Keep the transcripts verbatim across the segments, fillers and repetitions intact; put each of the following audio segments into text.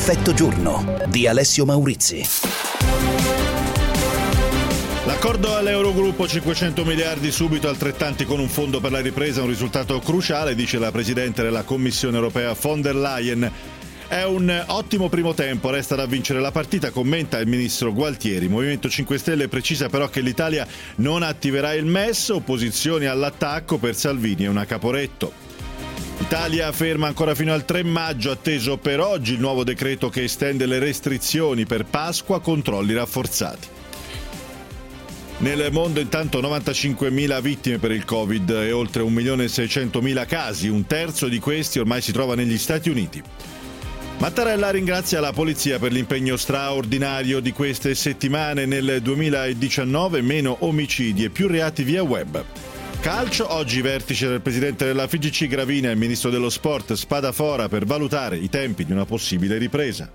Perfetto giorno di Alessio Maurizi. L'accordo all'Eurogruppo, cinquecento miliardi subito, altrettanti con un fondo per la ripresa, un risultato cruciale, dice la Presidente della Commissione europea von der Leyen. È un ottimo primo tempo, resta da vincere la partita, commenta il ministro Gualtieri. Movimento cinque Stelle precisa però che l'Italia non attiverà il M E S, opposizioni all'attacco per Salvini e una Caporetto. Italia ferma ancora fino al tre maggio, atteso per oggi il nuovo decreto che estende le restrizioni per Pasqua, controlli rafforzati. Nel mondo intanto novantacinquemila vittime per il Covid e oltre un milione e seicentomila casi, un terzo di questi ormai si trova negli Stati Uniti. Mattarella ringrazia la polizia per l'impegno straordinario di queste settimane. Nel duemiladiciannove meno omicidi e più reati via web. Calcio, oggi vertice del presidente della F I G C Gravina e il ministro dello sport Spadafora per valutare i tempi di una possibile ripresa.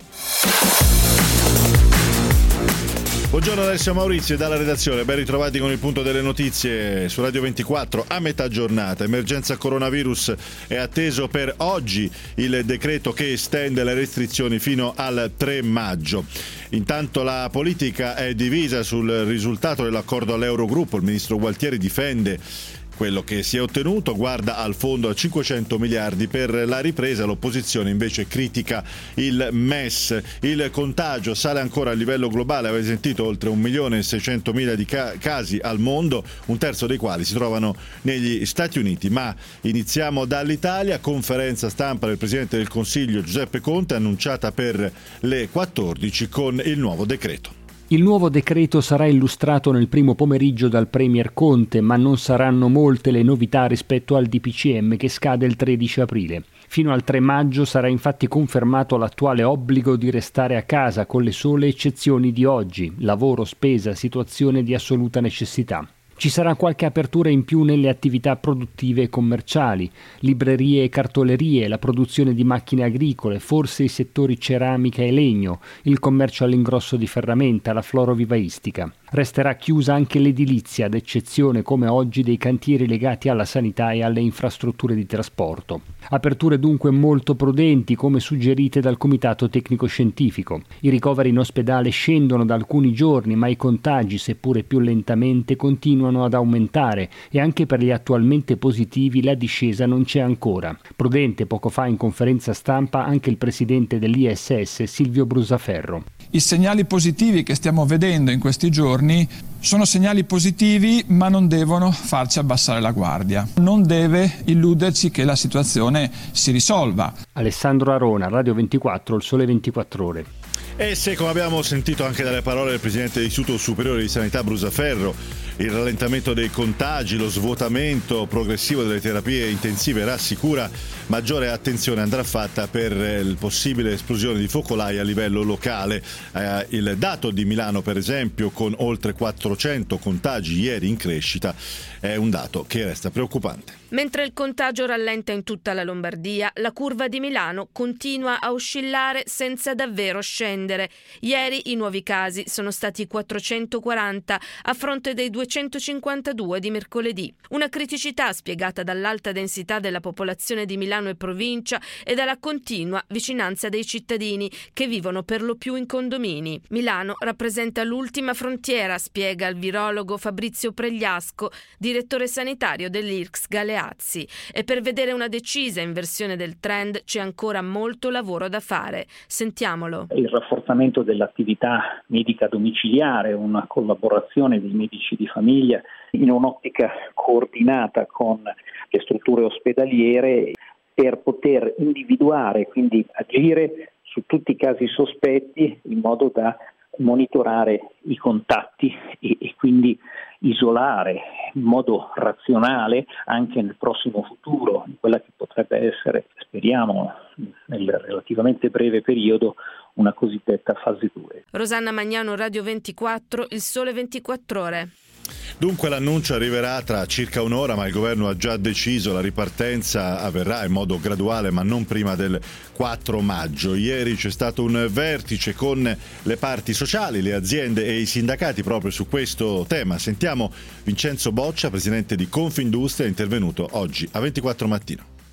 Buongiorno Alessio Maurizio dalla redazione, ben ritrovati con il punto delle notizie su Radio ventiquattro a metà giornata. Emergenza coronavirus, è atteso per oggi il decreto che estende le restrizioni fino al tre maggio. Intanto la politica è divisa sul risultato dell'accordo all'Eurogruppo. Il ministro Gualtieri difende quello che si è ottenuto, guarda al fondo a cinquecento miliardi per la ripresa, l'opposizione invece critica il M E S. Il contagio sale ancora a livello globale, avete sentito, oltre un milione e seicentomila di ca- casi al mondo, un terzo dei quali si trovano negli Stati Uniti. Ma iniziamo dall'Italia, conferenza stampa del Presidente del Consiglio Giuseppe Conte annunciata per le quattordici con il nuovo decreto. Il nuovo decreto sarà illustrato nel primo pomeriggio dal Premier Conte, ma non saranno molte le novità rispetto al D P C M che scade il tredici aprile. Fino al tre maggio sarà infatti confermato l'attuale obbligo di restare a casa con le sole eccezioni di oggi: lavoro, spesa, situazione di assoluta necessità. Ci sarà qualche apertura in più nelle attività produttive e commerciali, librerie e cartolerie, la produzione di macchine agricole, forse i settori ceramica e legno, il commercio all'ingrosso di ferramenta, la florovivaistica. Resterà chiusa anche l'edilizia, ad eccezione come oggi dei cantieri legati alla sanità e alle infrastrutture di trasporto. Aperture dunque molto prudenti, come suggerite dal Comitato Tecnico Scientifico. I ricoveri in ospedale scendono da alcuni giorni, ma i contagi, seppure più lentamente, continuano ad aumentare e anche per gli attualmente positivi la discesa non c'è ancora. Prudente poco fa in conferenza stampa anche il presidente dell'I S S Silvio Brusaferro. I segnali positivi che stiamo vedendo in questi giorni sono segnali positivi, ma non devono farci abbassare la guardia. Non deve illuderci che la situazione si risolva. Alessandro Arona, Radio ventiquattro, Il Sole ventiquattro Ore. E se, come abbiamo sentito anche dalle parole del Presidente dell'Istituto Superiore di Sanità Brusaferro, il rallentamento dei contagi, lo svuotamento progressivo delle terapie intensive rassicura, maggiore attenzione andrà fatta per la possibile esplosione di focolai a livello locale. Eh, il dato di Milano, per esempio, con oltre quattrocento contagi ieri in crescita, è un dato che resta preoccupante. Mentre il contagio rallenta in tutta la Lombardia, la curva di Milano continua a oscillare senza davvero scendere. Ieri i nuovi casi sono stati quattrocentoquaranta a fronte dei duecentocinquantadue di mercoledì. Una criticità spiegata dall'alta densità della popolazione di Milano e provincia e dalla continua vicinanza dei cittadini che vivono per lo più in condomini. Milano rappresenta l'ultima frontiera, spiega il virologo Fabrizio Pregliasco, direttore sanitario dell'I R C S Galeazzi, e per vedere una decisa inversione del trend c'è ancora molto lavoro da fare. Sentiamolo. Il rafforzamento dell'attività medica domiciliare, una collaborazione dei medici di famiglia in un'ottica coordinata con le strutture ospedaliere per poter individuare, quindi agire su tutti i casi sospetti in modo da monitorare i contatti e, e quindi isolare in modo razionale anche nel prossimo futuro, in quella che potrebbe essere, speriamo, nel relativamente breve periodo, una cosiddetta fase due. Rosanna Magnano, Radio ventiquattro, Il Sole ventiquattro Ore. Dunque l'annuncio arriverà tra circa un'ora, ma il governo ha già deciso, la ripartenza avverrà in modo graduale ma non prima del quattro maggio. Ieri c'è stato un vertice con le parti sociali, le aziende e i sindacati proprio su questo tema. Sentiamo Vincenzo Boccia, presidente di Confindustria, intervenuto oggi a ventiquattro Mattino.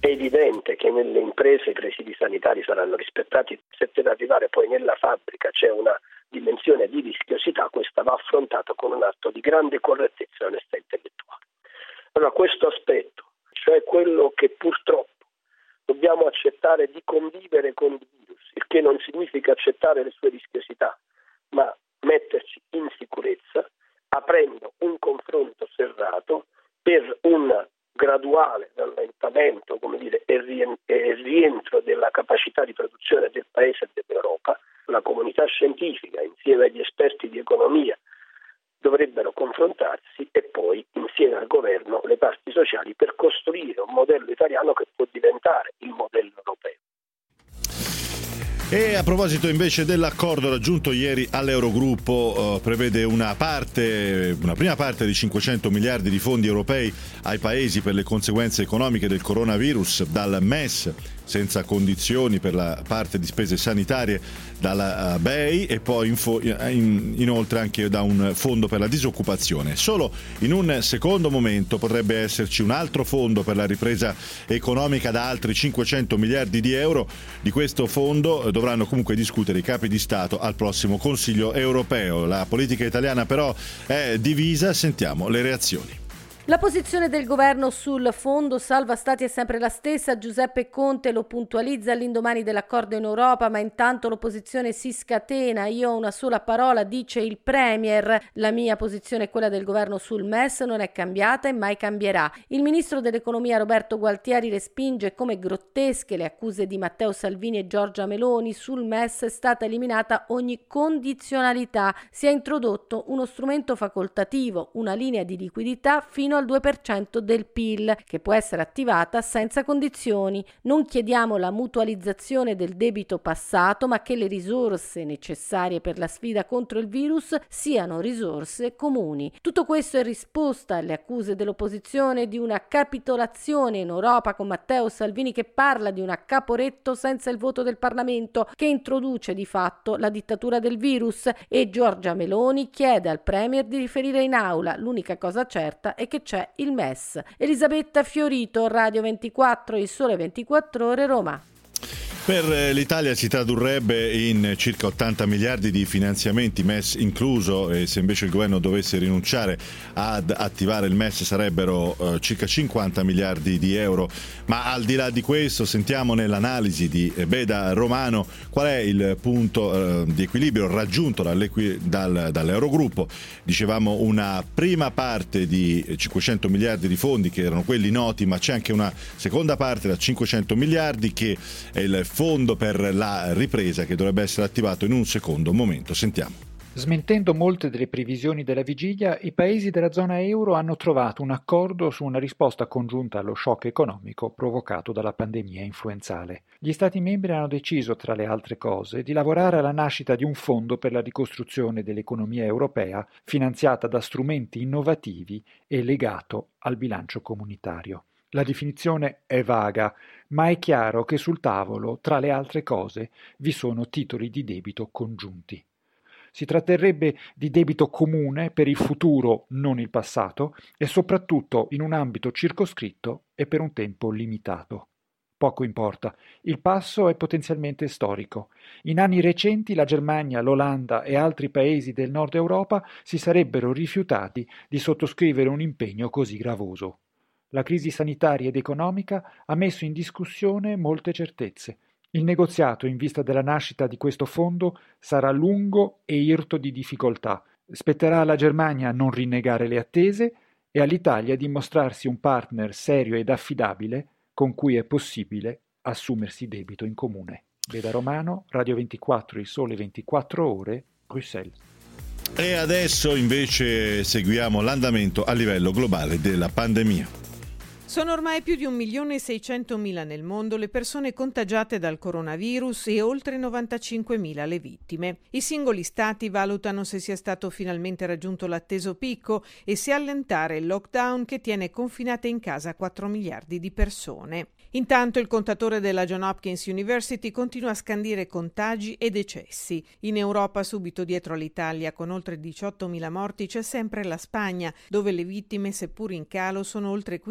È evidente che nelle imprese i presidi sanitari saranno rispettati, se per arrivare poi nella fabbrica c'è una dimensione di rischiosità, questa va affrontata con un atto di grande correttezza e onestà intellettuale. Allora questo aspetto, cioè quello che purtroppo dobbiamo accettare di convivere con il virus, il che non significa accettare le sue rischiosità, ma metterci in sicurezza, aprendo un confronto serrato per un graduale rallentamento, come dire, e rientro della capacità di produzione del Paese e dell'Europa. La comunità scientifica, insieme agli esperti di economia, dovrebbero confrontarsi e poi, insieme al governo, le parti sociali, per costruire un modello italiano che può diventare il modello europeo. E a proposito invece dell'accordo raggiunto ieri all'Eurogruppo, eh, prevede una parte, una prima parte di cinquecento miliardi di fondi europei ai paesi per le conseguenze economiche del coronavirus dal M E S, senza condizioni per la parte di spese sanitarie dalla B E I e poi info, in, inoltre anche da un fondo per la disoccupazione. Solo in un secondo momento potrebbe esserci un altro fondo per la ripresa economica da altri cinquecento miliardi di euro. Di questo fondo dovranno comunque discutere i capi di Stato al prossimo Consiglio europeo. La politica italiana però è divisa, sentiamo le reazioni. La posizione del governo sul fondo salva stati è sempre la stessa. Giuseppe Conte lo puntualizza all'indomani dell'accordo in Europa, ma intanto l'opposizione si scatena. Io ho una sola parola, dice il Premier. La mia posizione è quella del governo sul M E S, non è cambiata e mai cambierà. Il ministro dell'economia Roberto Gualtieri respinge come grottesche le accuse di Matteo Salvini e Giorgia Meloni. Sul M E S è stata eliminata ogni condizionalità. Si è introdotto uno strumento facoltativo, una linea di liquidità fino al due per cento del P I L, che può essere attivata senza condizioni. Non chiediamo la mutualizzazione del debito passato, ma che le risorse necessarie per la sfida contro il virus siano risorse comuni. Tutto questo è risposta alle accuse dell'opposizione di una capitolazione in Europa, con Matteo Salvini che parla di una Caporetto senza il voto del Parlamento, che introduce di fatto la dittatura del virus, e Giorgia Meloni chiede al Premier di riferire in aula. L'unica cosa certa è che c'è il M E S. Elisabetta Fiorito, Radio ventiquattro, Il Sole ventiquattro Ore, Roma. Per l'Italia si tradurrebbe in circa ottanta miliardi di finanziamenti, M E S incluso, e se invece il governo dovesse rinunciare ad attivare il M E S sarebbero eh, circa cinquanta miliardi di euro. Ma al di là di questo sentiamo nell'analisi di Beda Romano qual è il punto eh, di equilibrio raggiunto dal, dall'Eurogruppo. Dicevamo una prima parte di cinquecento miliardi di fondi che erano quelli noti, ma c'è anche una seconda parte da cinquecento miliardi che è il fondo per la ripresa che dovrebbe essere attivato in un secondo momento. Sentiamo. Smentendo molte delle previsioni della vigilia, i paesi della zona euro hanno trovato un accordo su una risposta congiunta allo shock economico provocato dalla pandemia influenzale. Gli Stati membri hanno deciso, tra le altre cose, di lavorare alla nascita di un fondo per la ricostruzione dell'economia europea finanziata da strumenti innovativi e legato al bilancio comunitario. La definizione è vaga, ma è chiaro che sul tavolo, tra le altre cose, vi sono titoli di debito congiunti. Si tratterebbe di debito comune per il futuro, non il passato, e soprattutto in un ambito circoscritto e per un tempo limitato. Poco importa, il passo è potenzialmente storico. In anni recenti la Germania, l'Olanda e altri paesi del nord Europa si sarebbero rifiutati di sottoscrivere un impegno così gravoso. La crisi sanitaria ed economica ha messo in discussione molte certezze. Il negoziato in vista della nascita di questo fondo sarà lungo e irto di difficoltà. Spetterà alla Germania non rinnegare le attese e all'Italia dimostrarsi un partner serio ed affidabile con cui è possibile assumersi debito in comune. Beda Romano, Radio ventiquattro, Il Sole ventiquattro Ore, Bruxelles. E adesso invece seguiamo l'andamento a livello globale della pandemia. Sono ormai più di un milione e seicentomila nel mondo le persone contagiate dal coronavirus e oltre novantacinquemila le vittime. I singoli stati valutano se sia stato finalmente raggiunto l'atteso picco e se allentare il lockdown che tiene confinate in casa quattro miliardi di persone. Intanto il contatore della Johns Hopkins University continua a scandire contagi e decessi. In Europa, subito dietro all'Italia, con oltre diciottomila morti, c'è sempre la Spagna, dove le vittime, seppur in calo, sono oltre quindicimila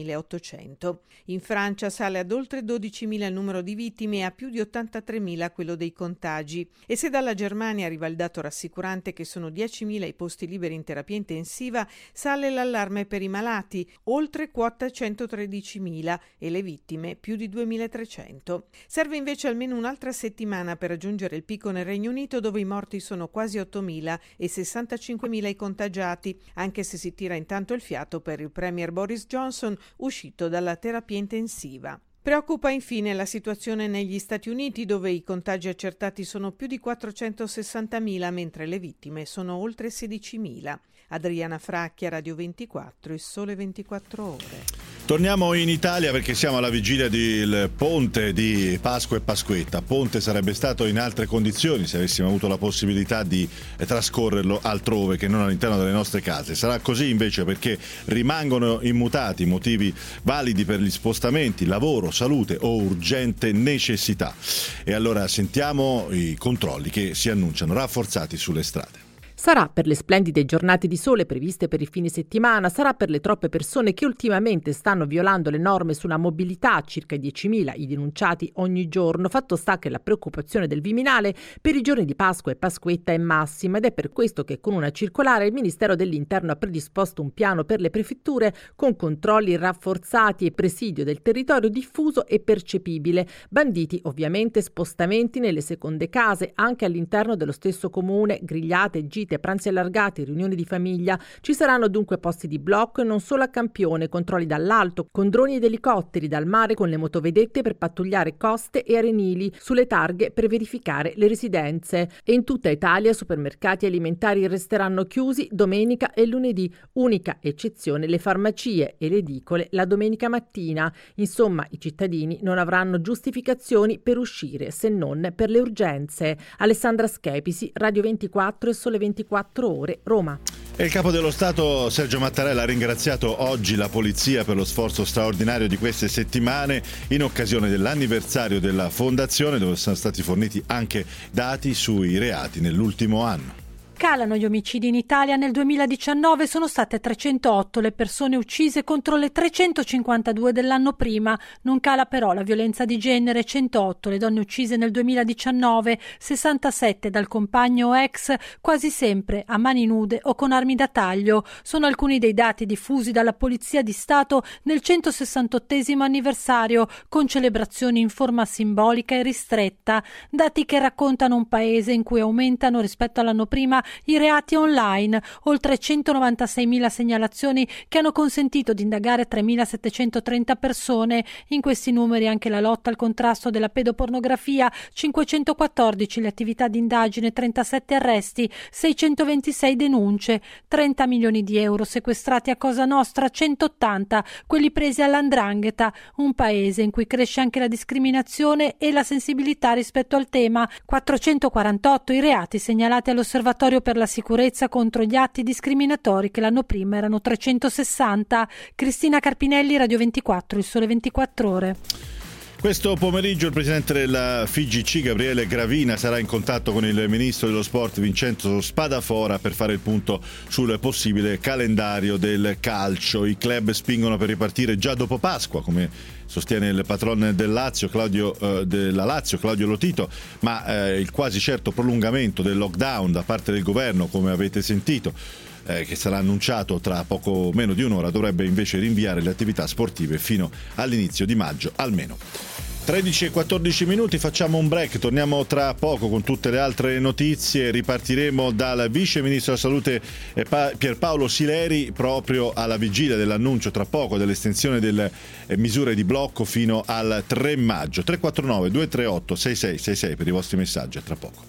trentamilaottocento. In Francia sale ad oltre dodicimila il numero di vittime e a più di ottantatremila quello dei contagi. E se dalla Germania arriva il dato rassicurante che sono diecimila i posti liberi in terapia intensiva, sale l'allarme per i malati, oltre quota centotredicimila, e le vittime più di duemilatrecento. Serve invece almeno un'altra settimana per raggiungere il picco nel Regno Unito, dove i morti sono quasi ottomila e sessantacinquemila i contagiati, anche se si tira intanto il fiato per il premier Boris Johnson, uscito dalla terapia intensiva. Preoccupa infine la situazione negli Stati Uniti, dove i contagi accertati sono più di quattrocentosessantamila, mentre le vittime sono oltre sedicimila. Adriana Fracchia, Radio ventiquattro, Il Sole ventiquattro Ore. Torniamo in Italia perché siamo alla vigilia del ponte di Pasqua e Pasquetta. Ponte sarebbe stato in altre condizioni se avessimo avuto la possibilità di trascorrerlo altrove che non all'interno delle nostre case. Sarà così invece perché rimangono immutati motivi validi per gli spostamenti, lavoro, salute o urgente necessità. E allora sentiamo i controlli che si annunciano rafforzati sulle strade. Sarà per le splendide giornate di sole previste per il fine settimana, sarà per le troppe persone che ultimamente stanno violando le norme sulla mobilità, circa diecimila i denunciati ogni giorno. Fatto sta che la preoccupazione del Viminale per i giorni di Pasqua e Pasquetta è massima ed è per questo che con una circolare il Ministero dell'Interno ha predisposto un piano per le prefetture con controlli rafforzati e presidio del territorio diffuso e percepibile. Banditi ovviamente spostamenti nelle seconde case, anche all'interno dello stesso comune, grigliate, gite, pranzi allargati, riunioni di famiglia. Ci saranno dunque posti di blocco e non solo a campione, controlli dall'alto, con droni ed elicotteri, dal mare con le motovedette per pattugliare coste e arenili, sulle targhe per verificare le residenze. E in tutta Italia supermercati alimentari resteranno chiusi domenica e lunedì, unica eccezione le farmacie e le edicole la domenica mattina. Insomma, i cittadini non avranno giustificazioni per uscire se non per le urgenze. Alessandra Schepisi, Radio ventiquattro e Sole ventiquattro Ore, Roma. E il capo dello Stato Sergio Mattarella ha ringraziato oggi la polizia per lo sforzo straordinario di queste settimane in occasione dell'anniversario della fondazione, dove sono stati forniti anche dati sui reati nell'ultimo anno. Calano gli omicidi in Italia. Nel duemiladiciannove sono state trecentootto le persone uccise contro le trecentocinquantadue dell'anno prima. Non cala però la violenza di genere, centootto le donne uccise nel duemiladiciannove, sessantasette dal compagno o ex, quasi sempre a mani nude o con armi da taglio. Sono alcuni dei dati diffusi dalla Polizia di Stato nel centosessantottesimo anniversario, con celebrazioni in forma simbolica e ristretta. Dati che raccontano un paese in cui aumentano rispetto all'anno prima i reati online, oltre centonovantaseimila segnalazioni che hanno consentito di indagare tremilasettecentotrenta persone. In questi numeri anche la lotta al contrasto della pedopornografia, cinquecentoquattordici le attività di indagine, trentasette arresti, seicentoventisei denunce, trenta milioni di euro sequestrati a Cosa Nostra, centottanta quelli presi all'Andrangheta, un paese in cui cresce anche la discriminazione e la sensibilità rispetto al tema, quattrocentoquarantotto i reati segnalati all'Osservatorio per la sicurezza contro gli atti discriminatori, che l'anno prima erano trecentosessanta. Cristina Carpinelli, Radio ventiquattro, Il Sole ventiquattro Ore. Questo pomeriggio il presidente della F I G C, Gabriele Gravina, sarà in contatto con il ministro dello sport Vincenzo Spadafora per fare il punto sul possibile calendario del calcio. I club spingono per ripartire già dopo Pasqua, come sostiene il patron del Lazio, Claudio, eh, della Lazio, Claudio Lotito, ma eh, il quasi certo prolungamento del lockdown da parte del governo, come avete sentito, eh, che sarà annunciato tra poco meno di un'ora, dovrebbe invece rinviare le attività sportive fino all'inizio di maggio almeno. tredici e quattordici minuti, facciamo un break, torniamo tra poco con tutte le altre notizie. Ripartiremo dal vice ministro della salute Pierpaolo Sileri proprio alla vigilia dell'annuncio tra poco dell'estensione delle misure di blocco fino al tre maggio. tre quattro nove due tre otto sei sei sei sei per i vostri messaggi, a tra poco.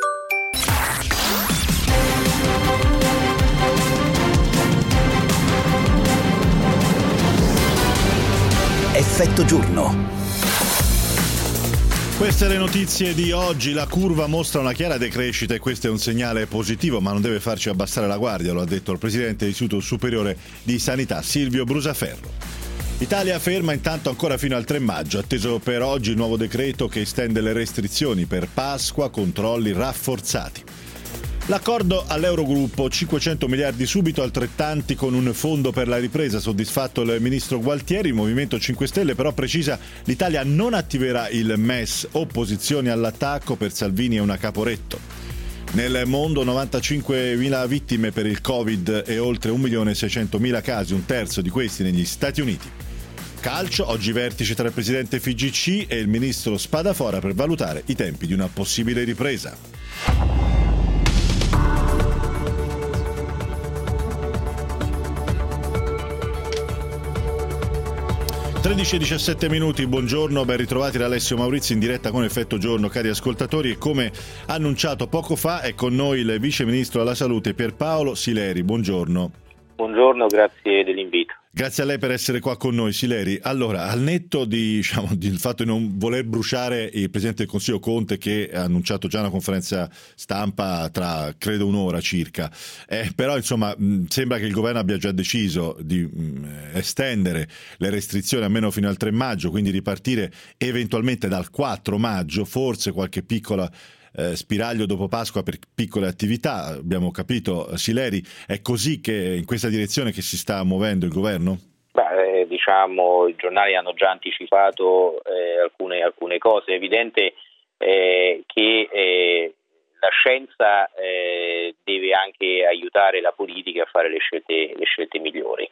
Effetto giorno. Queste le notizie di oggi. La curva mostra una chiara decrescita e questo è un segnale positivo, ma non deve farci abbassare la guardia, lo ha detto il presidente dell'Istituto Superiore di Sanità Silvio Brusaferro. Italia ferma intanto ancora fino al tre maggio, atteso per oggi il nuovo decreto che estende le restrizioni per Pasqua, controlli rafforzati. L'accordo all'Eurogruppo, cinquecento miliardi subito, altrettanti con un fondo per la ripresa, soddisfatto il ministro Gualtieri. Il Movimento cinque Stelle però precisa: l'Italia non attiverà il M E S, opposizioni all'attacco, per Salvini è una Caporetto. Nel mondo novantacinquemila vittime per il Covid e oltre un milione e seicentomila casi, un terzo di questi negli Stati Uniti. Calcio, oggi vertice tra il presidente F I G C e il ministro Spadafora per valutare i tempi di una possibile ripresa. tredici e diciassette minuti, buongiorno, ben ritrovati da Alessio Maurizio in diretta con Effetto Giorno, cari ascoltatori, e come annunciato poco fa è con noi il Vice Ministro alla Salute Pierpaolo Sileri. Buongiorno. Buongiorno, grazie dell'invito. Grazie a lei per essere qua con noi, Sileri. Allora, al netto di, diciamo, del fatto di non voler bruciare il Presidente del Consiglio Conte, che ha annunciato già una conferenza stampa tra, credo, un'ora circa, eh, però insomma mh, sembra che il governo abbia già deciso di mh, estendere le restrizioni almeno fino al tre maggio, quindi ripartire eventualmente dal quattro maggio, forse qualche piccola Eh, spiraglio dopo Pasqua per piccole attività. Abbiamo capito, Sileri, è così, che in questa direzione che si sta muovendo il governo? Beh, eh, diciamo, i giornali hanno già anticipato eh, alcune, alcune cose. È evidente eh, che eh, la scienza eh, deve anche aiutare la politica a fare le scelte, le scelte migliori.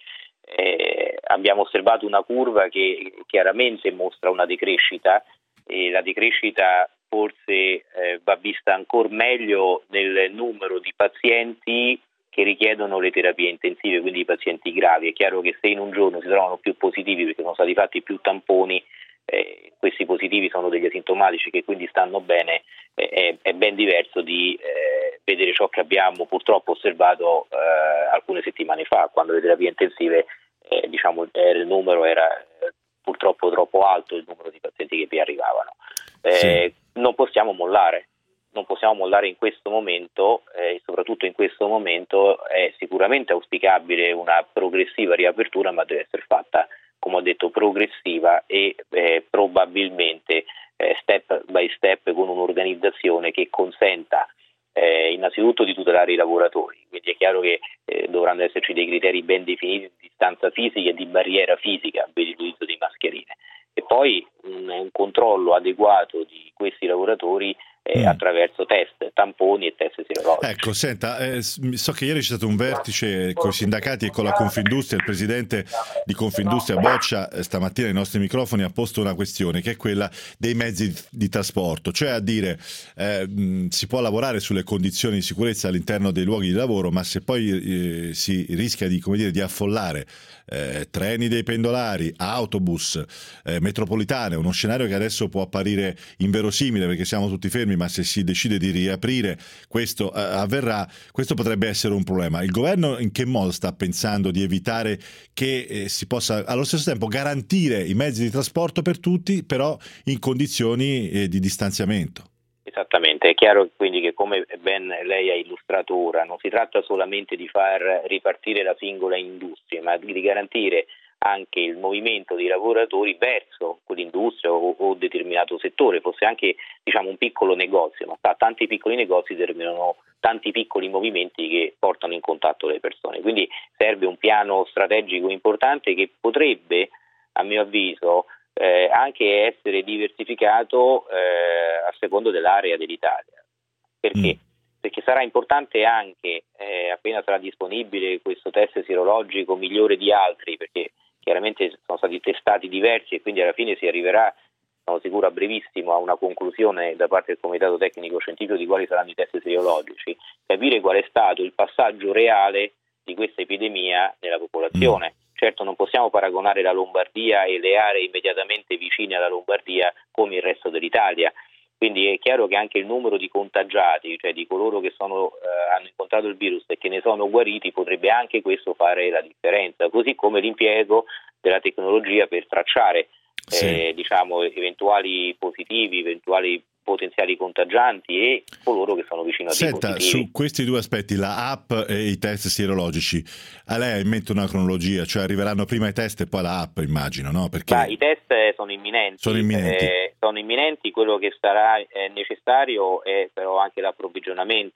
Eh, abbiamo osservato una curva che chiaramente mostra una decrescita, e la decrescita forse eh, va vista ancora meglio nel numero di pazienti che richiedono le terapie intensive, quindi i pazienti gravi. È chiaro che se in un giorno si trovano più positivi perché sono stati fatti più tamponi, eh, questi positivi sono degli asintomatici che quindi stanno bene, eh, è, è ben diverso di eh, vedere ciò che abbiamo purtroppo osservato eh, alcune settimane fa, quando le terapie intensive eh, diciamo eh, il numero era eh, purtroppo troppo alto, il numero di pazienti che vi arrivavano. Eh, sì. Non possiamo mollare, non possiamo mollare in questo momento, e eh, soprattutto in questo momento è sicuramente auspicabile una progressiva riapertura, ma deve essere fatta, come ho detto, progressiva e eh, probabilmente eh, step by step, con un'organizzazione che consenta eh, innanzitutto di tutelare i lavoratori. Quindi è chiaro che eh, dovranno esserci dei criteri ben definiti di distanza fisica e di barriera fisica per l'utilizzo di mascherine. E poi un, un controllo adeguato di questi lavoratori eh, mm. attraverso test, tamponi e test sierologici. Ecco, senta, eh, so che ieri c'è stato un vertice con i sindacati e con la Confindustria. Il presidente di Confindustria Boccia eh, stamattina ai nostri microfoni ha posto una questione, che è quella dei mezzi di trasporto, cioè a dire eh, mh, si può lavorare sulle condizioni di sicurezza all'interno dei luoghi di lavoro, ma se poi eh, si rischia di, come dire, di affollare eh, treni dei pendolari, autobus, eh, metropolitane, uno scenario che adesso può apparire inverosimile perché siamo tutti fermi, ma se si decide di riaprire questo eh, avverrà, questo potrebbe essere un problema. Il governo in che modo sta pensando di evitare che eh, si possa allo stesso tempo garantire i mezzi di trasporto per tutti, però in condizioni eh, di distanziamento? Esattamente, è chiaro quindi che, come ben lei ha illustrato ora, non si tratta solamente di far ripartire la singola industria, ma di garantire anche il movimento dei lavoratori verso quell'industria o, o determinato settore, fosse anche diciamo un piccolo negozio, ma tanti piccoli negozi determinano tanti piccoli movimenti che portano in contatto le persone. Quindi serve un piano strategico importante che potrebbe, a mio avviso, eh, anche essere diversificato eh, a secondo dell'area dell'Italia. Perché? Mm. Perché sarà importante anche, eh, appena sarà disponibile questo test sierologico migliore di altri, perché chiaramente sono stati testati diversi e quindi alla fine si arriverà, sono sicuro a brevissimo, a una conclusione da parte del Comitato Tecnico Scientifico di quali saranno i test sierologici, capire qual è stato il passaggio reale di questa epidemia nella popolazione. Certo, non possiamo paragonare la Lombardia e le aree immediatamente vicine alla Lombardia come il resto dell'Italia. Quindi è chiaro che anche il numero di contagiati, cioè di coloro che sono, eh, hanno incontrato il virus e che ne sono guariti, potrebbe anche questo fare la differenza, così come l'impiego della tecnologia per tracciare sì. eh, diciamo, eventuali positivi, eventuali potenziali contagianti e coloro che sono vicino a dei Senta, positivi. Su questi due aspetti, la app e i test sierologici, a lei ha in mente una cronologia, cioè arriveranno prima i test e poi la app, immagino, no? Perché Ma i test sono imminenti, sono imminenti. Eh, sono imminenti, quello che sarà eh, necessario è però anche l'approvvigionamento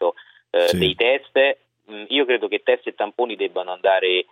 eh, sì. dei test, mh, io credo che test e tamponi debbano andare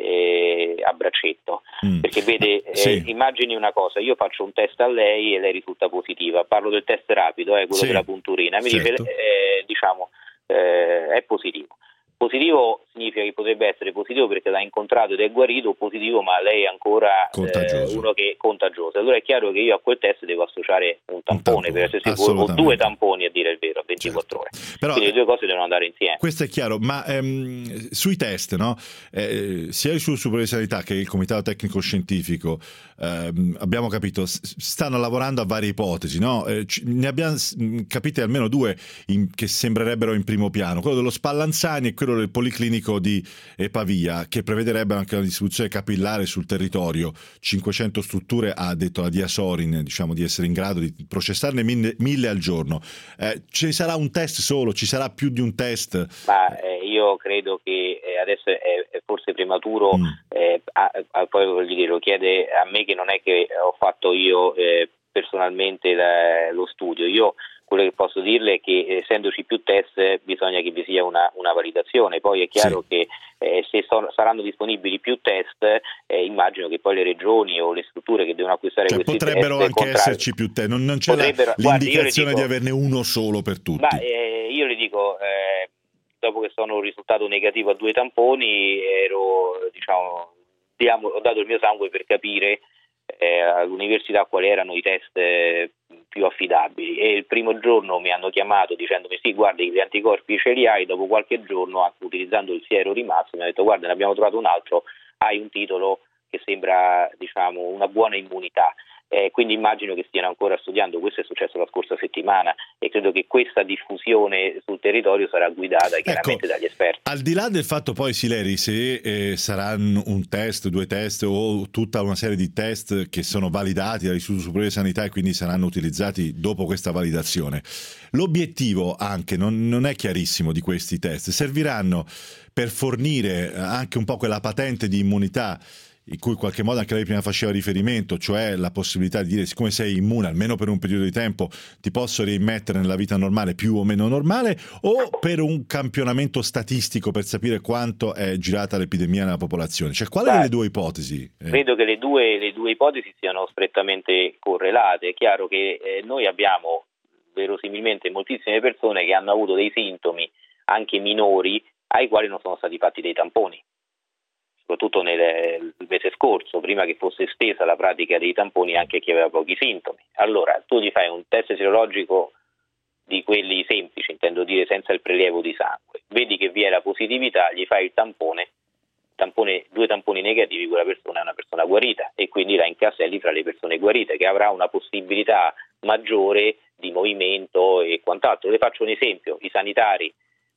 eh, a braccetto, mm. perché vede, eh, sì. immagini una cosa, io faccio un test a lei e lei risulta positiva, parlo del test rapido, eh, quello sì. della punturina, mi certo. dice eh, diciamo eh, è positivo. Positivo significa che potrebbe essere positivo perché l'ha incontrato ed è guarito, o positivo ma lei è ancora eh, uno che è contagioso. Allora è chiaro che io a quel test devo associare un tampone, un tampone per essere sicuro, o due tamponi a dire il vero, a ventiquattro certo. ore. Però, quindi le due cose devono andare insieme. Questo è chiaro, ma ehm, sui test, no? Eh, sia il suo Superiore di Sanità che il Comitato Tecnico Scientifico ehm, abbiamo capito, stanno lavorando a varie ipotesi, no? Eh, ne abbiamo capite almeno due in, che sembrerebbero in primo piano, quello dello Spallanzani e quello del Policlinico di Pavia, che prevederebbe anche una distribuzione capillare sul territorio. cinquecento strutture, ha detto la Diasorin, diciamo, di essere in grado di processarne mille, mille al giorno. Eh, ci sarà un test solo? Ci sarà più di un test? Ma eh, io credo che eh, adesso è, è forse prematuro, mm. eh, a, a, poi voglio dire, lo chiede a me che non è che ho fatto io eh, personalmente la, lo studio. Io quello che posso dirle è che essendoci più test bisogna che vi sia una, una validazione, poi è chiaro sì. che eh, se so, saranno disponibili più test eh, immagino che poi le regioni o le strutture che devono acquistare cioè, questi potrebbero test anche esserci più test, non, non c'è la, l'indicazione dico, di averne uno solo per tutti. Ma eh, io le dico eh, dopo che sono risultato negativo a due tamponi ero diciamo diamo, ho dato il mio sangue per capire Eh, all'università quali erano i test eh, più affidabili, e il primo giorno mi hanno chiamato dicendomi sì, guardi, gli anticorpi ce li hai, dopo qualche giorno utilizzando il siero rimasto mi hanno detto guarda, ne abbiamo trovato un altro, hai un titolo che sembra diciamo una buona immunità. Eh, quindi immagino che stiano ancora studiando, questo è successo la scorsa settimana e credo che questa diffusione sul territorio sarà guidata chiaramente ecco, dagli esperti. Al di là del fatto poi, Sileri, se eh, saranno un test, due test o tutta una serie di test che sono validati dall'Istituto Superiore di Sanità e quindi saranno utilizzati dopo questa validazione, l'obiettivo anche non, non è chiarissimo di questi test, serviranno per fornire anche un po' quella patente di immunità in cui in qualche modo anche lei prima faceva riferimento, cioè la possibilità di dire siccome sei immune almeno per un periodo di tempo ti posso rimettere nella vita normale più o meno normale, o per un campionamento statistico per sapere quanto è girata l'epidemia nella popolazione, cioè quale delle due ipotesi? Eh? Credo che le due, le due ipotesi siano strettamente correlate. È chiaro che eh, noi abbiamo verosimilmente moltissime persone che hanno avuto dei sintomi anche minori ai quali non sono stati fatti dei tamponi, soprattutto nel mese scorso, prima che fosse estesa la pratica dei tamponi anche a chi aveva pochi sintomi. Allora, tu gli fai un test serologico di quelli semplici, intendo dire senza il prelievo di sangue, vedi che vi è la positività, gli fai il tampone, tampone due tamponi negativi, quella persona è una persona guarita e quindi la incaselli fra le persone guarite, che avrà una possibilità maggiore di movimento e quant'altro. Le faccio un esempio: i sanitari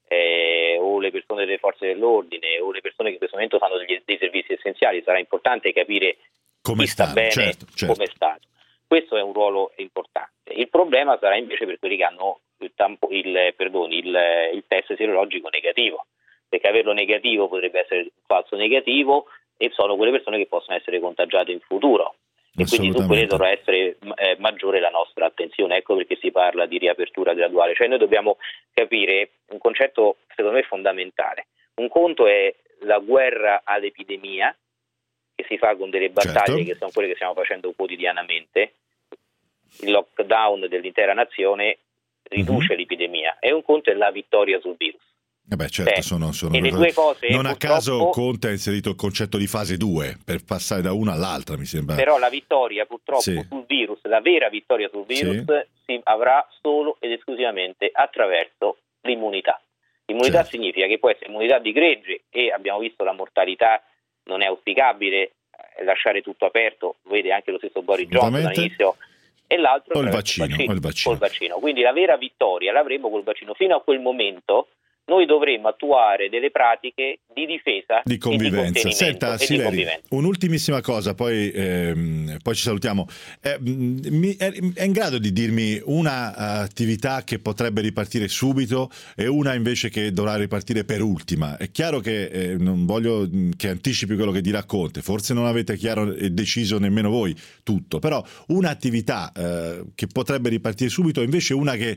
Eh, o le persone delle forze dell'ordine o le persone che in questo momento fanno degli, dei servizi essenziali, sarà importante capire come chi sta bene, certo, certo. come è stato. Questo è un ruolo importante. Il problema sarà invece per quelli che hanno il, tampo, il, perdoni, il, il test serologico negativo, perché averlo negativo potrebbe essere un falso negativo e sono quelle persone che possono essere contagiate in futuro. E quindi su quello dovrà essere eh, maggiore la nostra attenzione. Ecco perché si parla di riapertura graduale. Cioè noi dobbiamo capire un concetto secondo me fondamentale. Un conto è la guerra all'epidemia, che si fa con delle battaglie certo. che sono quelle che stiamo facendo quotidianamente. Il lockdown dell'intera nazione riduce mm-hmm. l'epidemia, e un conto è la vittoria sul virus. Eh beh, certo, sono, sono e le due cose, non a caso Conte ha inserito il concetto di fase due per passare da una all'altra, mi sembra. Però la vittoria purtroppo sì. sul virus, la vera vittoria sul virus sì. si avrà solo ed esclusivamente attraverso l'immunità. L'immunità certo. significa che può essere immunità di gregge, e abbiamo visto la mortalità non è auspicabile, eh, lasciare tutto aperto, vede anche lo stesso Boris Johnson all'inizio, e l'altro o il vaccino, il vaccino, o il vaccino. Col vaccino. Quindi la vera vittoria l'avremo col vaccino. Fino a quel momento noi dovremmo attuare delle pratiche di difesa di convivenza. E di Senta, Sileri, di convivenza. Un'ultimissima cosa, poi, ehm, poi ci salutiamo. Eh, mi, è, è in grado di dirmi una attività che potrebbe ripartire subito e una invece che dovrà ripartire per ultima? È chiaro che eh, non voglio che anticipi quello che dirà Conte, forse non avete chiaro e deciso nemmeno voi tutto, però un'attività eh, che potrebbe ripartire subito, invece una che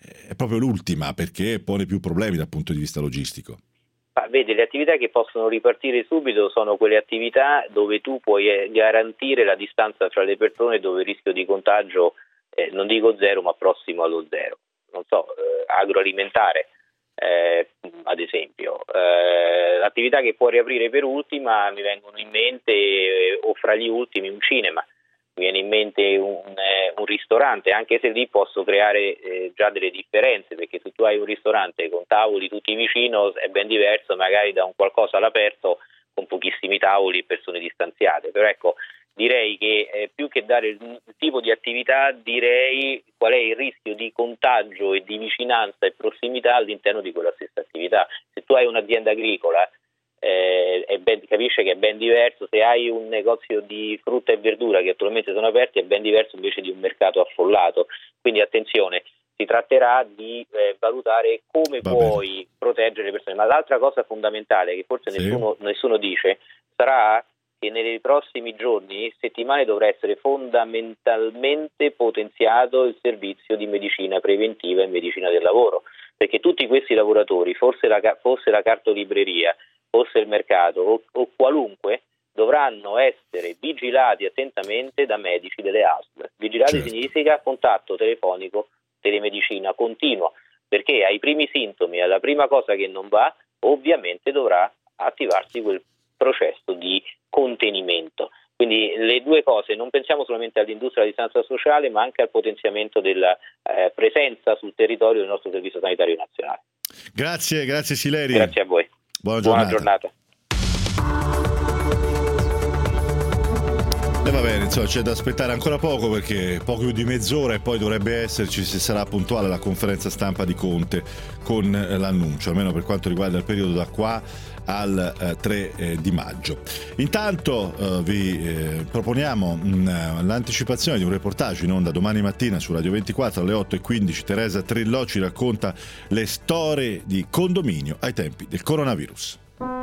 è proprio l'ultima, perché pone più problemi dal punto di vista logistico. Ah, vedi, le attività che possono ripartire subito sono quelle attività dove tu puoi garantire la distanza fra le persone, dove il rischio di contagio eh, non dico zero, ma prossimo allo zero. Non so, eh, agroalimentare eh, ad esempio. Eh, l'attività che può riaprire per ultima, mi vengono in mente, eh, o fra gli ultimi, un cinema. Mi viene in mente un, eh, un ristorante, anche se lì posso creare eh, già delle differenze, perché se tu hai un ristorante con tavoli tutti vicino è ben diverso magari da un qualcosa all'aperto con pochissimi tavoli e persone distanziate. Però ecco, direi che eh, più che dare il, il tipo di attività, direi qual è il rischio di contagio e di vicinanza e prossimità all'interno di quella stessa attività. Se tu hai un'azienda agricola, Eh, è ben, capisce che è ben diverso. Se hai un negozio di frutta e verdura che attualmente sono aperti, è ben diverso invece di un mercato affollato. Quindi attenzione, si tratterà di eh, valutare come Va puoi bene. proteggere le persone. Ma l'altra cosa fondamentale che forse sì. nessuno, nessuno dice sarà che nei prossimi giorni, settimane, dovrà essere fondamentalmente potenziato il servizio di medicina preventiva e medicina del lavoro, perché tutti questi lavoratori, forse la, forse la cartolibreria, fosse il mercato o, o qualunque, dovranno essere vigilati attentamente da medici delle A S L. Vigilati certo. significa contatto telefonico, telemedicina continua, perché ai primi sintomi, alla prima cosa che non va, ovviamente dovrà attivarsi quel processo di contenimento. Quindi le due cose, non pensiamo solamente all'industria della distanza sociale, ma anche al potenziamento della eh, presenza sul territorio del nostro Servizio Sanitario Nazionale. Grazie, grazie Sileri. Grazie a voi. Buona giornata. Buona giornata. E va bene, insomma, c'è da aspettare ancora poco, perché poco più di mezz'ora e poi dovrebbe esserci, se sarà puntuale, la conferenza stampa di Conte con l'annuncio, almeno per quanto riguarda il periodo da qua al eh, tre eh, di maggio. Intanto eh, vi eh, proponiamo mh, l'anticipazione di un reportage in onda domani mattina su Radio ventiquattro alle otto e quindici. Teresa Trillò ci racconta le storie di condominio ai tempi del coronavirus.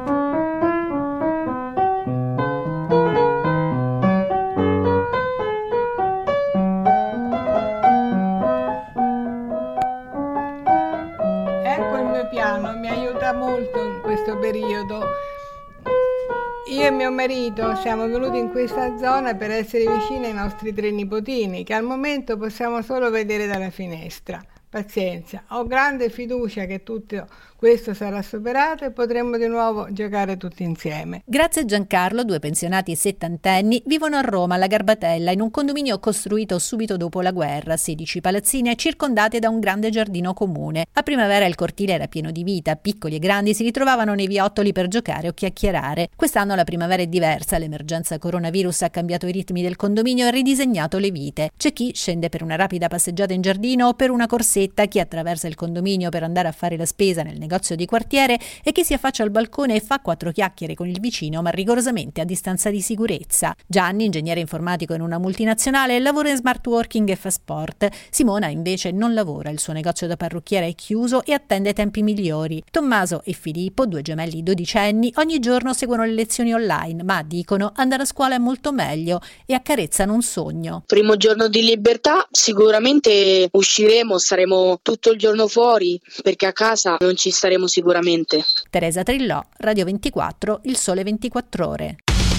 Ecco il mio piano, mi aiuta molto in questo periodo. Io e mio marito siamo venuti in questa zona per essere vicini ai nostri tre nipotini, che al momento possiamo solo vedere dalla finestra. Pazienza, ho grande fiducia che tutto questo sarà superato e potremo di nuovo giocare tutti insieme. Grazie a Giancarlo, due pensionati settantenni vivono a Roma, alla Garbatella, in un condominio costruito subito dopo la guerra, sedici palazzine circondate da un grande giardino comune. A primavera il cortile era pieno di vita, piccoli e grandi si ritrovavano nei viottoli per giocare o chiacchierare. Quest'anno la primavera è diversa, l'emergenza coronavirus ha cambiato i ritmi del condominio e ridisegnato le vite. C'è chi scende per una rapida passeggiata in giardino o per una corsetta, chi attraversa il condominio per andare a fare la spesa nel negozio di quartiere e chi si affaccia al balcone e fa quattro chiacchiere con il vicino, ma rigorosamente a distanza di sicurezza. Gianni, ingegnere informatico in una multinazionale, lavora in smart working e fa sport. Simona invece non lavora, il suo negozio da parrucchiera è chiuso e attende tempi migliori. Tommaso e Filippo, due gemelli dodicenni, ogni giorno seguono le lezioni online, ma dicono andare a scuola è molto meglio e accarezzano un sogno. Primo giorno di libertà, sicuramente usciremo, saremo tutto il giorno fuori, perché a casa non ci staremo sicuramente. Teresa Trillò, Radio ventiquattro, Il Sole ventiquattro Ore.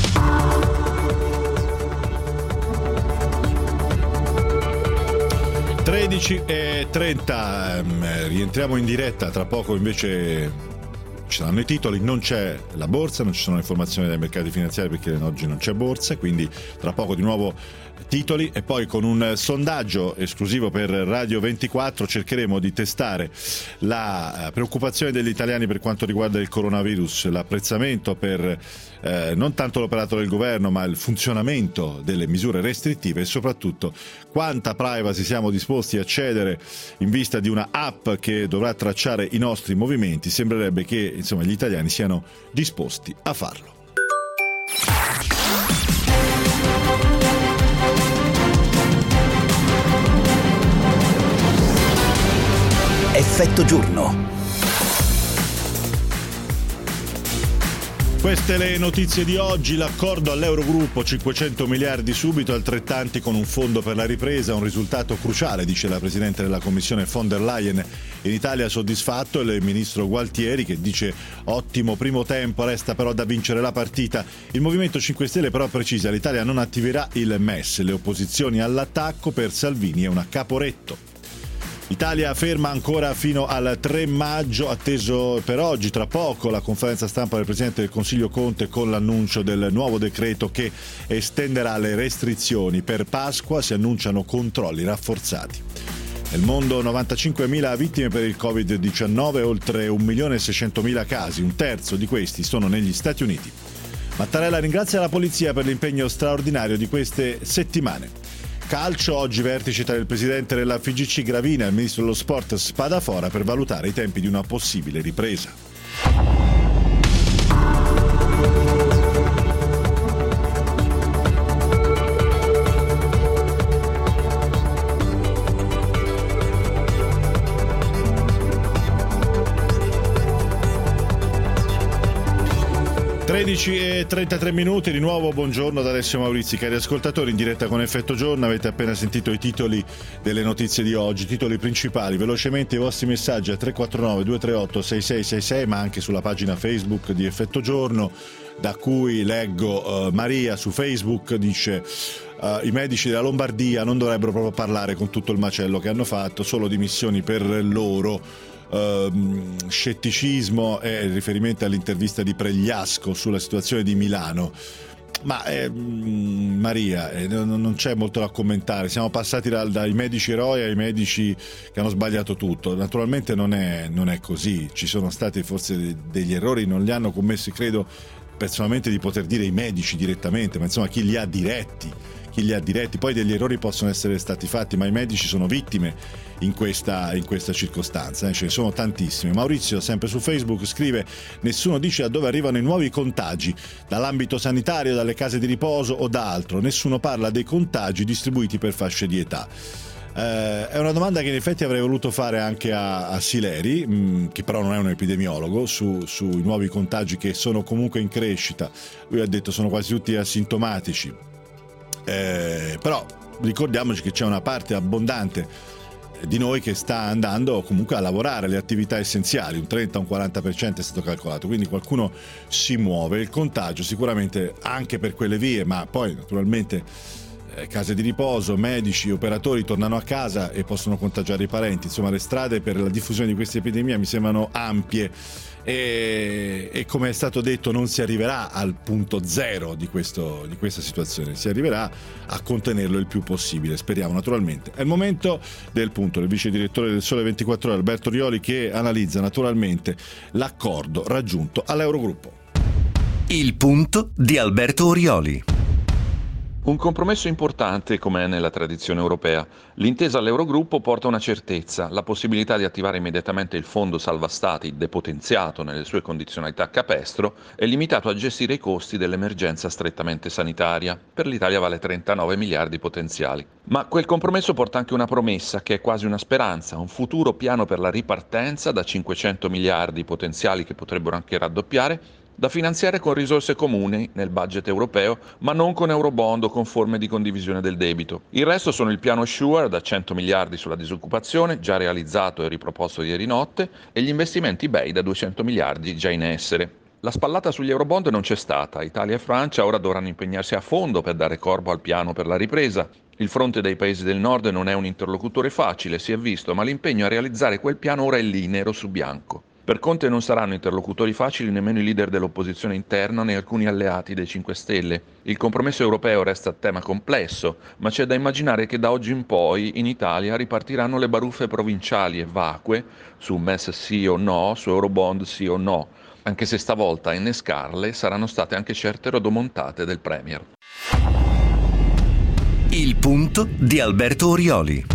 tredici e trenta, rientriamo in diretta, tra poco invece ci saranno i titoli, non c'è la borsa, non ci sono le informazioni dai mercati finanziari perché oggi non c'è borsa, quindi tra poco di nuovo titoli e poi con un sondaggio esclusivo per Radio ventiquattro cercheremo di testare la preoccupazione degli italiani per quanto riguarda il coronavirus, l'apprezzamento per eh, non tanto l'operato del governo ma il funzionamento delle misure restrittive e soprattutto quanta privacy siamo disposti a cedere in vista di una app che dovrà tracciare i nostri movimenti. Sembrerebbe che insomma gli italiani siano disposti a farlo. Effetto giorno. Queste le notizie di oggi. L'accordo all'Eurogruppo, cinquecento miliardi subito, altrettanti con un fondo per la ripresa, un risultato cruciale, dice la Presidente della Commissione von der Leyen. In Italia soddisfatto il Ministro Gualtieri, che dice ottimo primo tempo, resta però da vincere la partita. Il Movimento cinque Stelle però precisa: l'Italia non attiverà il M E S, le opposizioni all'attacco per Salvini è una Caporetto. Italia ferma ancora fino al tre maggio, atteso per oggi, tra poco, la conferenza stampa del Presidente del Consiglio Conte con l'annuncio del nuovo decreto che estenderà le restrizioni. Per Pasqua si annunciano controlli rafforzati. Nel mondo novantacinquemila vittime per il covid diciannove, oltre un milione e seicentomila casi, un terzo di questi sono negli Stati Uniti. Mattarella ringrazia la polizia per l'impegno straordinario di queste settimane. Calcio, oggi vertice tra il presidente della F I G C Gravina e il ministro dello sport Spadafora per valutare i tempi di una possibile ripresa. tredici e trentatré minuti, di nuovo buongiorno da Alessio Maurizi. Cari ascoltatori, in diretta con Effetto Giorno avete appena sentito i titoli delle notizie di oggi, titoli principali. Velocemente i vostri messaggi a tre quattro nove due tre otto sei sei sei sei, ma anche sulla pagina Facebook di Effetto Giorno, da cui leggo uh, Maria su Facebook dice uh, i medici della Lombardia non dovrebbero proprio parlare con tutto il macello che hanno fatto, solo dimissioni per loro. Uh, scetticismo e riferimento all'intervista di Pregliasco sulla situazione di Milano. Ma eh, Maria, eh, non c'è molto da commentare, siamo passati da, dai medici eroi ai medici che hanno sbagliato tutto. Naturalmente non è, non è così, ci sono stati forse degli errori, non li hanno commessi, credo personalmente di poter dire i medici direttamente, ma insomma chi li ha diretti chi li ha diretti, poi degli errori possono essere stati fatti, ma i medici sono vittime in questa, in questa circostanza, eh? Ce ne sono tantissime. Maurizio, sempre su Facebook, scrive: nessuno dice da dove arrivano i nuovi contagi, dall'ambito sanitario, dalle case di riposo o da altro, nessuno parla dei contagi distribuiti per fasce di età. Eh, è una domanda che in effetti avrei voluto fare anche a, a Sileri, mh, che però non è un epidemiologo, su, sui nuovi contagi che sono comunque in crescita. Lui ha detto sono quasi tutti asintomatici. Eh, però ricordiamoci che c'è una parte abbondante di noi che sta andando comunque a lavorare, le attività essenziali, un trenta un quaranta per cento è stato calcolato, quindi qualcuno si muove. Il contagio sicuramente anche per quelle vie, ma poi naturalmente eh, case di riposo, medici, operatori tornano a casa e possono contagiare i parenti. Insomma, le strade per la diffusione di questa epidemia mi sembrano ampie. E, e come è stato detto non si arriverà al punto zero di, questo, di questa situazione, si arriverà a contenerlo il più possibile, speriamo naturalmente. È il momento del punto del vice direttore del Sole ventiquattro Ore Alberto Rioli, che analizza naturalmente l'accordo raggiunto all'Eurogruppo. Il punto di Alberto Orioli. Un compromesso importante, come è nella tradizione europea. L'intesa all'Eurogruppo porta una certezza, la possibilità di attivare immediatamente il fondo salva stati, depotenziato nelle sue condizionalità capestro e limitato a gestire i costi dell'emergenza strettamente sanitaria. Per l'Italia vale trentanove miliardi potenziali. Ma quel compromesso porta anche una promessa, che è quasi una speranza, un futuro piano per la ripartenza da cinquecento miliardi potenziali, che potrebbero anche raddoppiare, da finanziare con risorse comuni nel budget europeo, ma non con eurobond o con forme di condivisione del debito. Il resto sono il piano SURE da cento miliardi sulla disoccupazione, già realizzato e riproposto ieri notte, e gli investimenti B E I da duecento miliardi già in essere. La spallata sugli eurobond non c'è stata. Italia e Francia ora dovranno impegnarsi a fondo per dare corpo al piano per la ripresa. Il fronte dei paesi del nord non è un interlocutore facile, si è visto, ma l'impegno a realizzare quel piano ora è lì, nero su bianco. Per Conte non saranno interlocutori facili nemmeno i leader dell'opposizione interna né alcuni alleati dei cinque Stelle. Il compromesso europeo resta tema complesso, ma c'è da immaginare che da oggi in poi in Italia ripartiranno le baruffe provinciali e vacue su M E S sì o no, su Eurobond sì o no, anche se stavolta a innescarle saranno state anche certe rodomontate del Premier. Il punto di Alberto Orioli.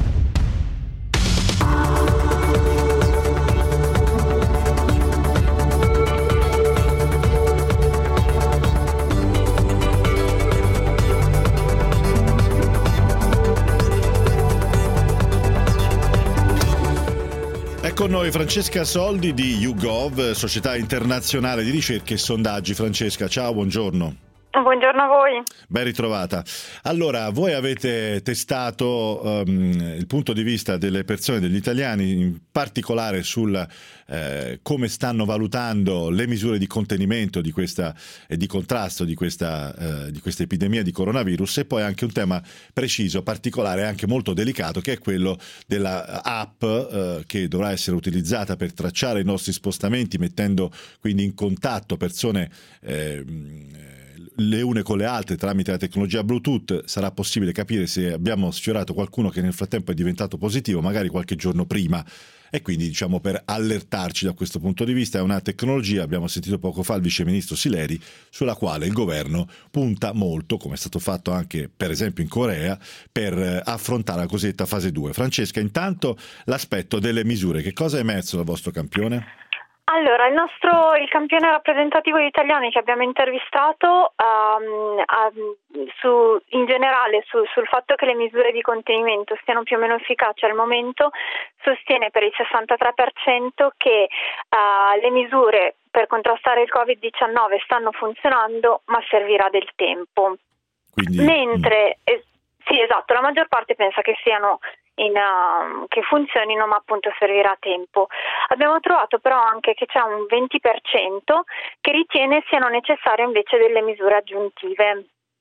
con noi Francesca Soldi di YouGov, società internazionale di ricerche e sondaggi. Francesca, ciao, buongiorno. Buongiorno a voi. Ben ritrovata. Allora, voi avete testato um, il punto di vista delle persone, degli italiani, in particolare sul eh, come stanno valutando le misure di contenimento di questa e di contrasto di questa, eh, di questa epidemia di coronavirus, e poi anche un tema preciso, particolare, anche molto delicato, che è quello della app eh, che dovrà essere utilizzata per tracciare i nostri spostamenti, mettendo quindi in contatto persone eh, le une con le altre tramite la tecnologia Bluetooth. Sarà possibile capire se abbiamo sfiorato qualcuno che nel frattempo è diventato positivo, magari qualche giorno prima, e quindi diciamo per allertarci da questo punto di vista. È una tecnologia, abbiamo sentito poco fa il vice ministro Sileri, sulla quale il governo punta molto, come è stato fatto anche per esempio in Corea, per affrontare la cosiddetta fase due. Francesca, intanto l'aspetto delle misure, che cosa è emerso dal vostro campione? Allora, il nostro il campione rappresentativo di italiani che abbiamo intervistato um, um, su, in generale su, sul fatto che le misure di contenimento siano più o meno efficaci al momento, sostiene per il sessantatré per cento che uh, le misure per contrastare il covid diciannove stanno funzionando, ma servirà del tempo. Quindi, mentre eh, sì, esatto, la maggior parte pensa che siano In, uh, che funzionino, ma appunto servirà tempo. Abbiamo trovato però anche che c'è un venti per cento che ritiene siano necessarie invece delle misure aggiuntive,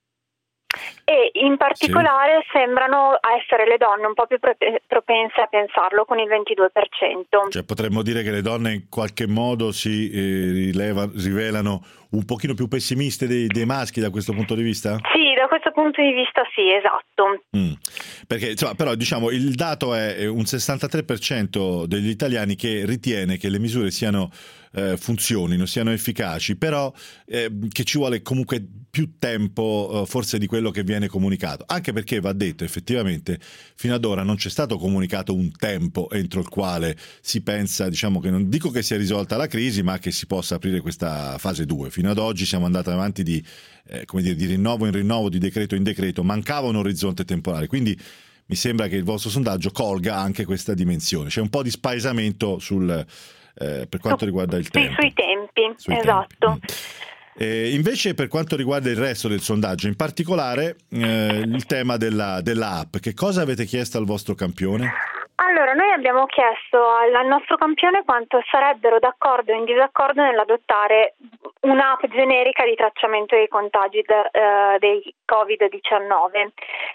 e in particolare sì. sembrano essere le donne un po' più propense a pensarlo, con il ventidue per cento. Cioè potremmo dire che le donne in qualche modo si eh, rileva, rivelano un pochino più pessimiste dei, dei maschi da questo punto di vista? Sì, da questo punto di vista sì, esatto. Mm. Perché insomma, però diciamo il dato è un sessantatré per cento degli italiani che ritiene che le misure siano eh, funzionino, siano efficaci, però eh, che ci vuole comunque più tempo eh, forse di quello che viene comunicato, anche perché va detto effettivamente fino ad ora non c'è stato comunicato un tempo entro il quale si pensa, diciamo, che non dico che sia risolta la crisi, ma che si possa aprire questa fase due. Fino ad oggi siamo andati avanti di, eh, come dire, di rinnovo in rinnovo, di decreto in decreto, mancava un orizzonte temporale, quindi mi sembra che il vostro sondaggio colga anche questa dimensione. C'è un po' di spaesamento sul, eh, per quanto riguarda il sì, tempo. Sui tempi, sui esatto. Tempi. Eh, invece per quanto riguarda il resto del sondaggio, in particolare eh, il tema della, della app, che cosa avete chiesto al vostro campione? Allora, noi abbiamo chiesto al, al nostro campione quanto sarebbero d'accordo o in disaccordo nell'adottare un'app generica di tracciamento dei contagi de, uh, dei covid diciannove,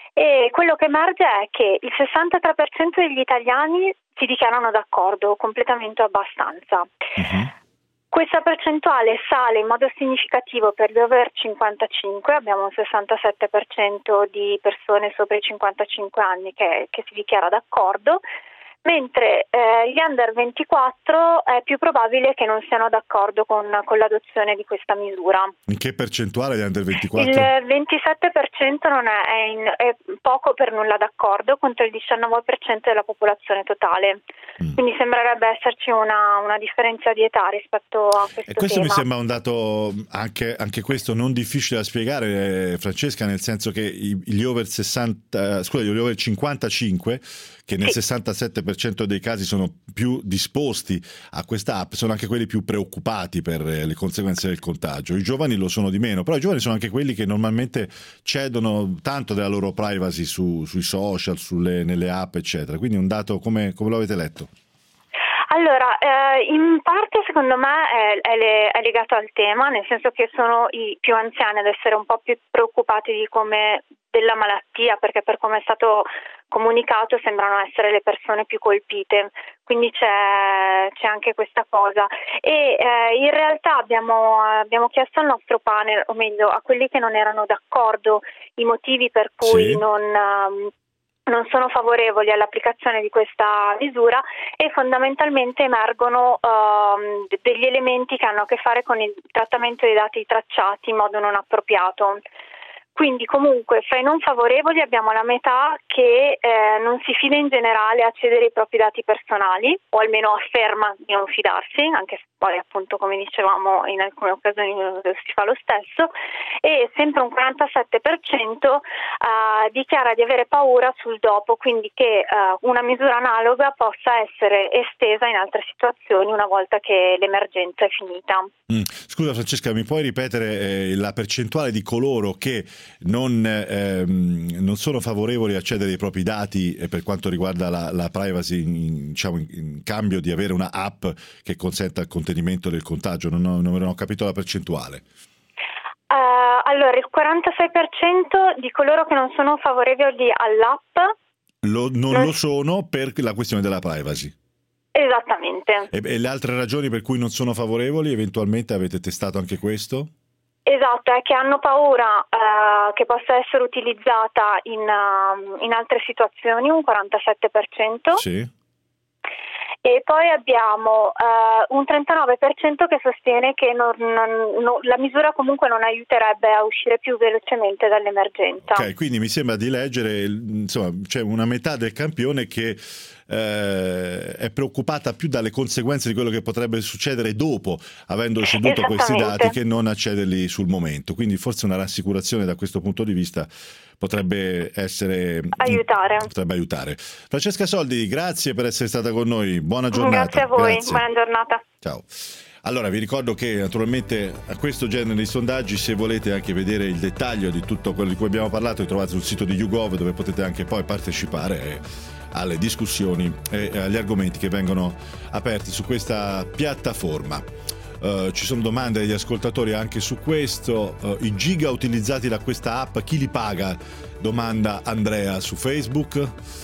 e quello che emerge è che il sessantatré per cento degli italiani si dichiarano d'accordo, completamente o abbastanza. Uh-huh. Questa percentuale sale in modo significativo per gli over cinquantacinque, abbiamo un sessantasette per cento di persone sopra i cinquantacinque anni che, che si dichiara d'accordo, mentre eh, gli under ventiquattro è più probabile che non siano d'accordo con, con l'adozione di questa misura. In che percentuale gli under ventiquattro? Il ventisette per cento non è, è, in, è poco per nulla d'accordo, contro il diciannove per cento della popolazione totale. Mm. Quindi sembrerebbe esserci una, una differenza di età rispetto a questo e questo tema. Mi sembra un dato anche, anche questo non difficile da spiegare, eh, Francesca, nel senso che gli over sessanta, scusa, gli over cinquantacinque, che nel sì. sessantasette per cento dei casi sono più disposti a questa app, sono anche quelli più preoccupati per le conseguenze del contagio. I giovani lo sono di meno, però i giovani sono anche quelli che normalmente cedono tanto della loro privacy su, sui social, sulle, nelle app, eccetera. Quindi è un dato, come, come lo avete letto? Allora, eh, in parte secondo me è, è, le, è legato al tema, nel senso che sono i più anziani ad essere un po' più preoccupati di come della malattia, perché per come è stato comunicato sembrano essere le persone più colpite, quindi c'è, c'è anche questa cosa. E eh, in realtà abbiamo, abbiamo chiesto al nostro panel, o meglio a quelli che non erano d'accordo, i motivi per cui sì. non... Um, non sono favorevoli all'applicazione di questa misura, e fondamentalmente emergono um, degli elementi che hanno a che fare con il trattamento dei dati tracciati in modo non appropriato. Quindi comunque fra i non favorevoli abbiamo la metà che eh, non si fida in generale a cedere i propri dati personali, o almeno afferma di non fidarsi, anche se poi appunto come dicevamo in alcune occasioni si fa lo stesso, e sempre un quarantasette per cento uh, dichiara di avere paura sul dopo, quindi che uh, una misura analoga possa essere estesa in altre situazioni una volta che l'emergenza è finita. Mm. Scusa Francesca, mi puoi ripetere eh, la percentuale di coloro che non, ehm, non sono favorevoli a cedere i propri dati eh, per quanto riguarda la, la privacy in, diciamo, in, in cambio di avere una app che consenta il contenimento del contagio? Non ho, non ho capito la percentuale. Uh, allora, il quarantasei per cento di coloro che non sono favorevoli all'app lo, non, non lo sono per la questione della privacy. Esattamente. E, e le altre ragioni per cui non sono favorevoli, eventualmente avete testato anche questo? Esatto, è che hanno paura uh, che possa essere utilizzata in, uh, in altre situazioni, un quarantasette per cento. Sì. E poi abbiamo uh, un trentanove per cento che sostiene che non, non, non, la misura comunque non aiuterebbe a uscire più velocemente dall'emergenza. Ok, quindi mi sembra di leggere, insomma, c'è una metà del campione che eh, è preoccupata più dalle conseguenze di quello che potrebbe succedere dopo, avendo ceduto questi dati, che non accederli sul momento. Quindi forse una rassicurazione da questo punto di vista potrebbe essere aiutare. Potrebbe aiutare. Francesca Soldi, grazie per essere stata con noi. Buona giornata. Grazie a voi, grazie. Buona giornata. Ciao. Allora vi ricordo che naturalmente a questo genere di sondaggi, se volete anche vedere il dettaglio di tutto quello di cui abbiamo parlato, li trovate sul sito di YouGov, dove potete anche poi partecipare alle discussioni e agli argomenti che vengono aperti su questa piattaforma. Uh, ci sono domande degli ascoltatori anche su questo. Uh, i giga utilizzati da questa app, chi li paga? Domanda Andrea su Facebook.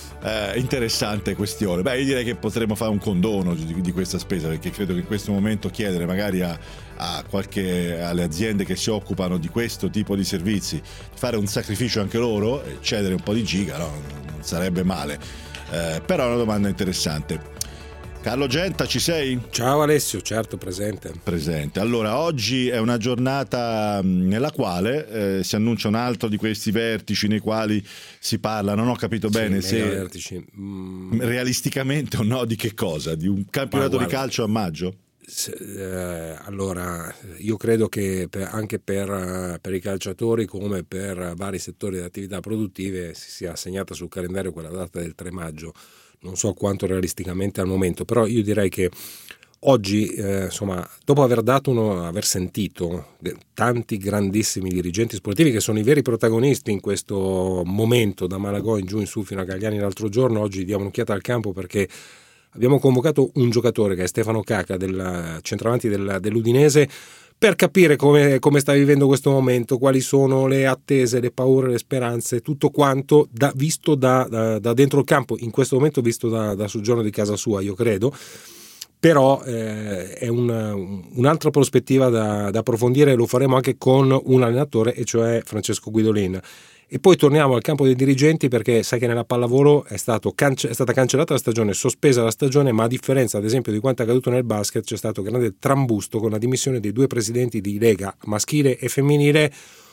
Uh, interessante questione. Beh, io direi che potremmo fare un condono di, di questa spesa, perché credo che in questo momento chiedere magari a, a qualche alle aziende che si occupano di questo tipo di servizi fare un sacrificio anche loro e cedere un po' di giga, no? Non sarebbe male. Uh, però è una domanda interessante. Carlo Genta, ci sei? Ciao Alessio, certo, presente. Presente. Allora, oggi è una giornata nella quale eh, si annuncia un altro di questi vertici nei quali si parla, non ho capito bene sì, se vertici. Mm. realisticamente o no di che cosa, di un campionato guarda, di calcio a maggio? Se, eh, allora, io credo che per, anche per, per i calciatori come per vari settori di attività produttive si sia assegnata sul calendario quella data del tre maggio. Non so quanto realisticamente al momento, però io direi che oggi, eh, insomma, dopo aver dato uno, aver sentito tanti grandissimi dirigenti sportivi che sono i veri protagonisti in questo momento, da Malagò in giù in su fino a Gagliani l'altro giorno, oggi diamo un'occhiata al campo perché abbiamo convocato un giocatore che è Stefano Caca, del centravanti del, dell'Udinese, per capire come, come sta vivendo questo momento, quali sono le attese, le paure, le speranze, tutto quanto da, visto da, da, da dentro il campo, in questo momento visto da, da soggiorno di casa sua, io credo, però eh, è una, un'altra prospettiva da, da approfondire, lo faremo anche con un allenatore, e cioè Francesco Guidolin. E poi torniamo al campo dei dirigenti, perché sai che nella pallavolo è, stato cance- è stata cancellata la stagione, sospesa la stagione, ma a differenza ad esempio di quanto è accaduto nel basket c'è stato grande trambusto con la dimissione dei due presidenti di Lega maschile e femminile,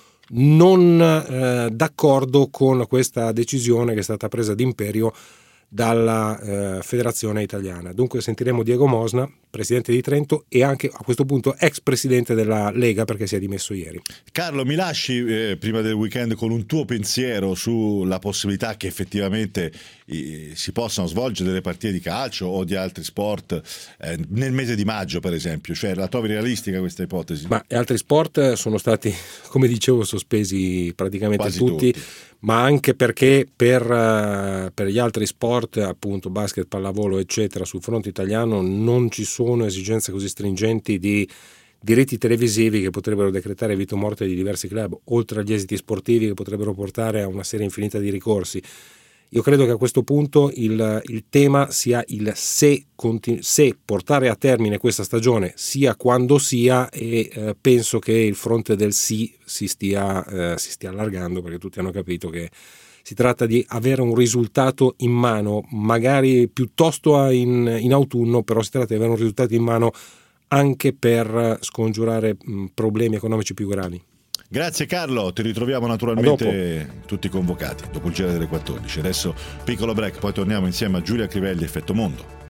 non eh, d'accordo con questa decisione che è stata presa d'imperio dalla eh, Federazione Italiana. Dunque sentiremo Diego Mosna, presidente di Trento, e anche a questo punto ex presidente della Lega, perché si è dimesso ieri. Carlo, mi lasci eh, prima del weekend con un tuo pensiero sulla possibilità che effettivamente eh, si possano svolgere delle partite di calcio o di altri sport eh, nel mese di maggio, per esempio? Cioè, la trovi realistica questa ipotesi? Ma altri sport sono stati, come dicevo, sospesi praticamente Quasi tutti, tutti, ma anche perché per, uh, per gli altri sport, appunto basket, pallavolo eccetera, sul fronte italiano non ci sono esigenze così stringenti di diritti televisivi che potrebbero decretare vita o morte di diversi club, oltre agli esiti sportivi che potrebbero portare a una serie infinita di ricorsi. Io credo che a questo punto il, il tema sia il se, continu- se portare a termine questa stagione, sia quando sia, e eh, penso che il fronte del sì si stia, eh, si stia allargando, perché tutti hanno capito che si tratta di avere un risultato in mano, magari piuttosto in, in autunno, però si tratta di avere un risultato in mano anche per scongiurare mh, problemi economici più gravi. Grazie Carlo, ti ritroviamo naturalmente tutti convocati dopo il giro delle quattordici. Adesso piccolo break, poi torniamo insieme a Giulia Crivelli, Effetto Mondo.